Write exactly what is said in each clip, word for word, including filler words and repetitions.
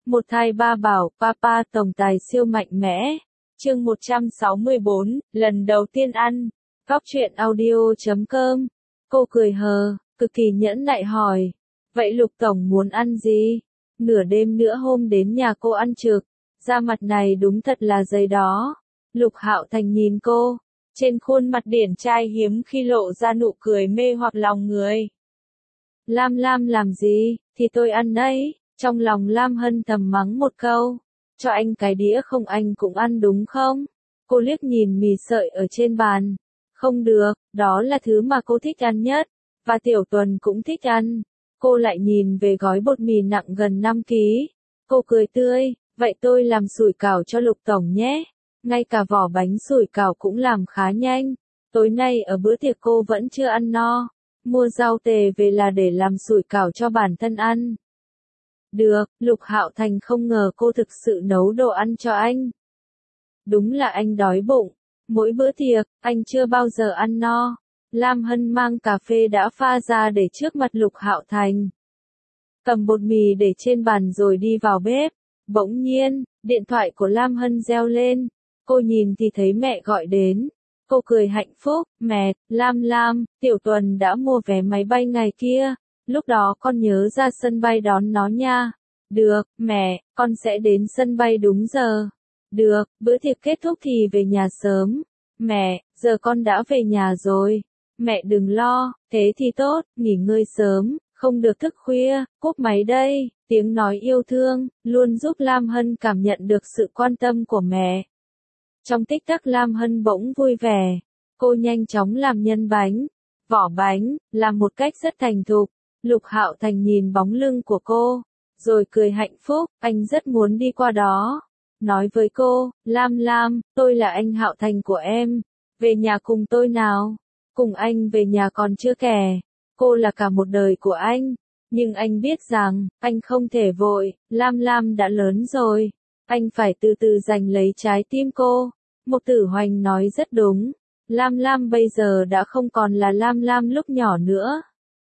Một thai ba bảo, Papa tổng tài siêu mạnh mẽ. Chương một trăm sáu mươi bốn, lần đầu tiên ăn. Góc truyện audio chấm com. Cô cười hờ, cực kỳ nhẫn nại hỏi. Vậy Lục tổng muốn ăn gì? Nửa đêm nữa hôm đến nhà cô ăn trực. Da mặt này đúng thật là dày đó. Lục Hạo Thành nhìn cô. Trên khuôn mặt điển trai hiếm khi lộ ra nụ cười mê hoặc lòng người. Lam Lam làm gì, thì tôi ăn đấy. Trong lòng Lam Hân thầm mắng một câu. Cho anh cái đĩa không anh cũng ăn đúng không? Cô liếc nhìn mì sợi ở trên bàn. Không được, đó là thứ mà cô thích ăn nhất. Và Tiểu Tuần cũng thích ăn. Cô lại nhìn về gói bột mì nặng gần năm ki-lô-gam. Cô cười tươi, vậy tôi làm sủi cảo cho Lục tổng nhé. Ngay cả vỏ bánh sủi cảo cũng làm khá nhanh. Tối nay ở bữa tiệc cô vẫn chưa ăn no. Mua rau tề về là để làm sủi cảo cho bản thân ăn. Được, Lục Hạo Thành không ngờ cô thực sự nấu đồ ăn cho anh. Đúng là anh đói bụng. Mỗi bữa tiệc, anh chưa bao giờ ăn no. Lam Hân mang cà phê đã pha ra để trước mặt Lục Hạo Thành. Cầm bột mì để trên bàn rồi đi vào bếp. Bỗng nhiên, điện thoại của Lam Hân reo lên. Cô nhìn thì thấy mẹ gọi đến. Cô cười hạnh phúc, mẹ, Lam Lam, Tiểu Tuần đã mua vé máy bay ngày kia. Lúc đó con nhớ ra sân bay đón nó nha. Được, mẹ, con sẽ đến sân bay đúng giờ. Được, bữa tiệc kết thúc thì về nhà sớm. Mẹ, giờ con đã về nhà rồi. Mẹ đừng lo, thế thì tốt, nghỉ ngơi sớm, không được thức khuya, cúp máy đây. Tiếng nói yêu thương, luôn giúp Lam Hân cảm nhận được sự quan tâm của mẹ. Trong tích tắc Lam Hân bỗng vui vẻ. Cô nhanh chóng làm nhân bánh, vỏ bánh, làm một cách rất thành thục. Lục Hạo Thành nhìn bóng lưng của cô, rồi cười hạnh phúc, anh rất muốn đi qua đó. Nói với cô, Lam Lam, tôi là anh Hạo Thành của em. Về nhà cùng tôi nào. Cùng anh về nhà còn chưa kể. Cô là cả một đời của anh. Nhưng anh biết rằng, anh không thể vội, Lam Lam đã lớn rồi. Anh phải từ từ giành lấy trái tim cô. Mục Tử Hoành nói rất đúng. Lam Lam bây giờ đã không còn là Lam Lam lúc nhỏ nữa.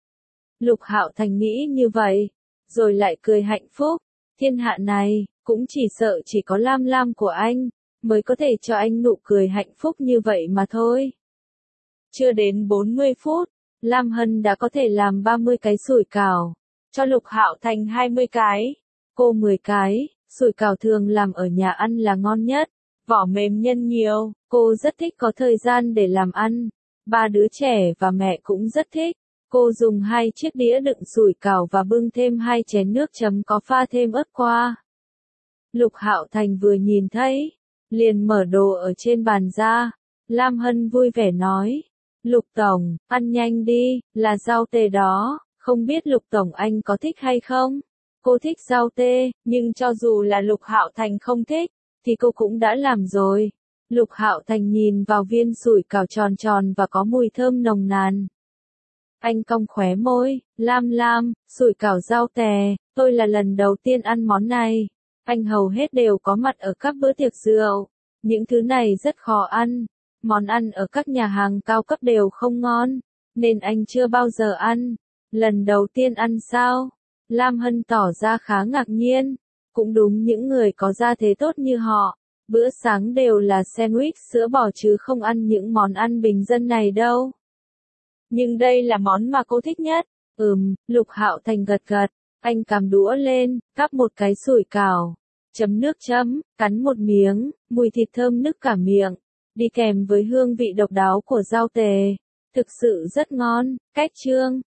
Lục Hạo Thành nghĩ như vậy, rồi lại cười hạnh phúc. Thiên hạ này, cũng chỉ sợ chỉ có Lam Lam của anh, mới có thể cho anh nụ cười hạnh phúc như vậy mà thôi. Chưa đến bốn mươi phút, Lam Hân đã có thể làm ba mươi cái sủi cảo, cho Lục Hạo Thành hai mươi cái, cô mười cái. Sủi cảo thường làm ở nhà ăn là ngon nhất, vỏ mềm nhân nhiều, cô rất thích có thời gian để làm ăn. Ba đứa trẻ và mẹ cũng rất thích. Cô dùng hai chiếc đĩa đựng sủi cảo và bưng thêm hai chén nước chấm có pha thêm ớt qua. Lục Hạo Thành vừa nhìn thấy, liền mở đồ ở trên bàn ra. Lam Hân vui vẻ nói, Lục tổng, ăn nhanh đi, là rau tê đó, không biết Lục tổng anh có thích hay không? Cô thích rau tê, nhưng cho dù là Lục Hạo Thành không thích, thì cô cũng đã làm rồi. Lục Hạo Thành nhìn vào viên sủi cảo tròn tròn và có mùi thơm nồng nàn. Anh cong khóe môi, Lam Lam, sủi cảo rau tè, tôi là lần đầu tiên ăn món này. Anh hầu hết đều có mặt ở các bữa tiệc rượu. Những thứ này rất khó ăn. Món ăn ở các nhà hàng cao cấp đều không ngon, nên anh chưa bao giờ ăn. Lần đầu tiên ăn sao? Lam Hân tỏ ra khá ngạc nhiên. Cũng đúng, những người có gia thế tốt như họ, bữa sáng đều là sandwich sữa bò chứ không ăn những món ăn bình dân này đâu. Nhưng đây là món mà cô thích nhất. Ừm, Lục Hạo Thành gật gật. Anh cầm đũa lên, cắp một cái sủi cảo, chấm nước chấm, cắn một miếng, mùi thịt thơm nức cả miệng, đi kèm với hương vị độc đáo của rau tề. Thực sự rất ngon. Cách chương